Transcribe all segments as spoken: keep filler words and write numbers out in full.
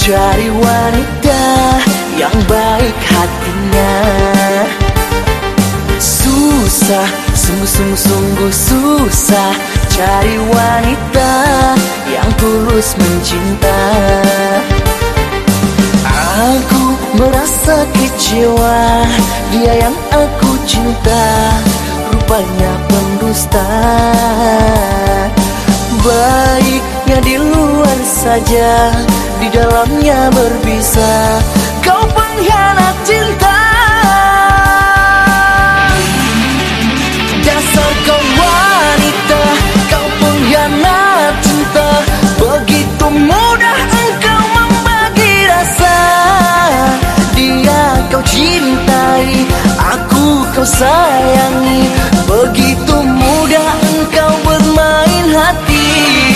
cari wanita yang baik hatinya. Susah, sungguh-sungguh susah cari wanita yang tulus mencinta. Aku merasa kecewa, dia yang aku cinta rupanya pendusta. Baiknya di luar saja, di dalamnya berbisa. Kau pengkhianat cinta. Dasar kau wanita, kau pengkhianat cinta. Begitu mudah engkau membagi rasa. Dia kau cintai, aku kau sayangi. Begitu mudah engkau bermain hati.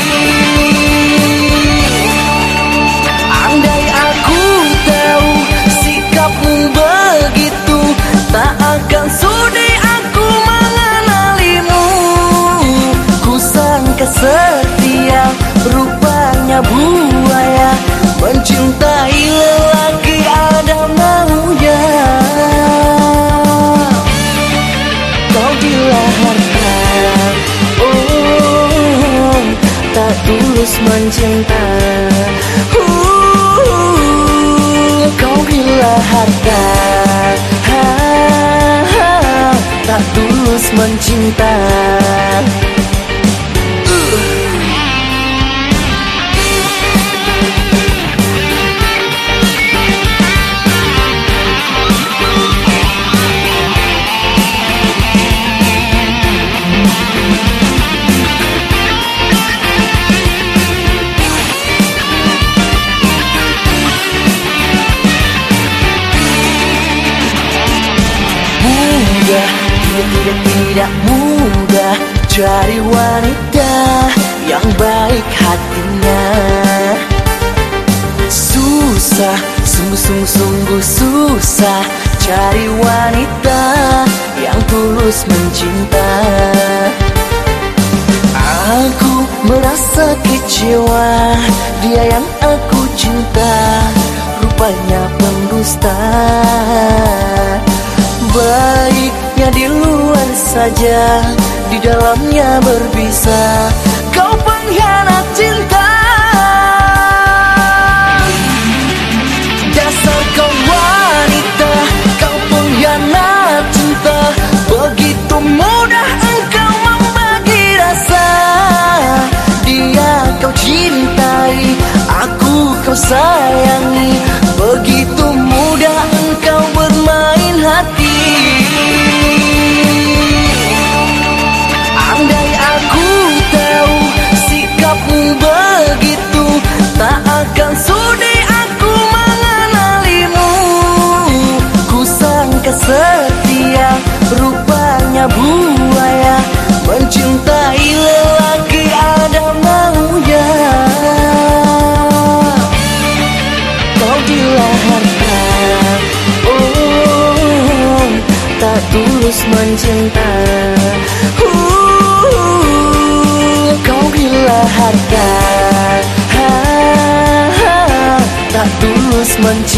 Andai aku tahu sikapmu begitu, tak akan sudi aku mengenalimu. Ku sangka setia, rupanya buaya. Mencintai lelaki ada maunya. Kau gila harta, oh, tak tulus mencinta. uh, Kau gila harta, ha, ha, tak tulus mencinta. Tidak, tidak mudah cari wanita yang baik hatinya. Susah, sungguh-sungguh susah cari wanita yang tulus mencinta. Aku merasa kecewa, dia yang aku cinta rupanya pendusta. Baiknya di luar saja, di dalamnya berbisa. Kau pengkhianat cinta. Dasar kau wanita, kau pengkhianat cinta. Begitu mudah engkau membagi rasa. Dia kau cintai, aku kau sayangi. Begitu mudah engkau bermain hati. Andai aku tahu sikapmu begitu, tak akan sudi aku mengenalimu. Ku sangka setia, rupanya buaya. Mencintai lelaki ada maunya. Kau gila harta, oh, tak tulus mencinta. uh, Kau gila harta, ha, ha, tak tulus mencinta.